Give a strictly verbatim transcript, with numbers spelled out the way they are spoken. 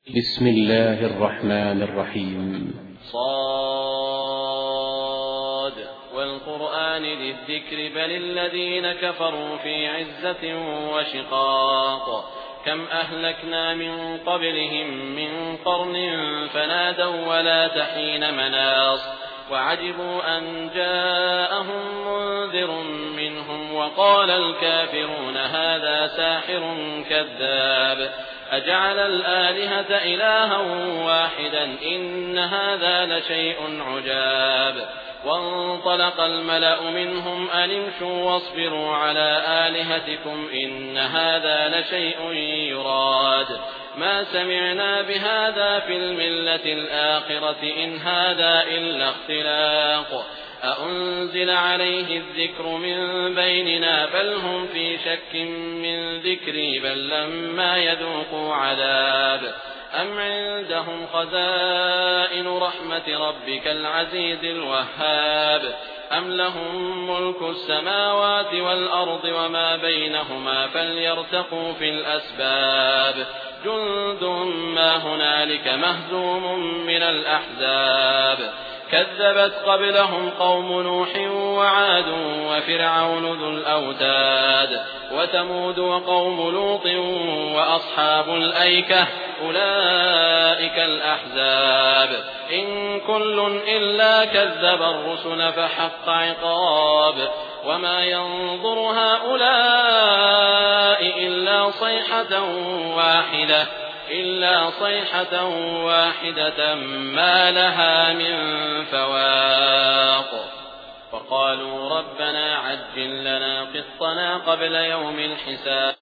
بسم الله الرحمن الرحيم. صاد والقرآن ذي الذكر بل الذين كفروا في عزة وشقاق كم أهلكنا من قبلهم من قرن فنادوا ولا تحين مناص وعجبوا أن جاءهم منذر منهم وقال الكافرون هذا ساحر كذاب أجعل الآلهة إلها واحدا إن هذا لشيء عجاب وانطلق الملأ منهم أن امشوا واصبروا على آلهتكم إن هذا لشيء يراد ما سمعنا بهذا في الملة الآخرة إن هذا إلا اختلاق أأنزل عليه الذكر من بيننا بل هم في شك من ذكري بل لما يذوقوا عذاب أم عندهم خزائن رحمة ربك العزيز الوهاب أم لهم ملك السماوات والأرض وما بينهما فليرتقوا في الأسباب جند ما هنالك مهزوم من الأحزاب كذبت قبلهم قوم نوح وعاد وفرعون ذو الأوتاد وثمود وقوم لوط وأصحاب الأيكة أولئك الأحزاب إن كل إلا كذب الرسل فحق عقاب وما ينظر هؤلاء إلا صيحة واحدة إلا صيحة واحدة ما لها من فواق وقالوا ربنا عجل لنا قسطنا قبل يوم الحساب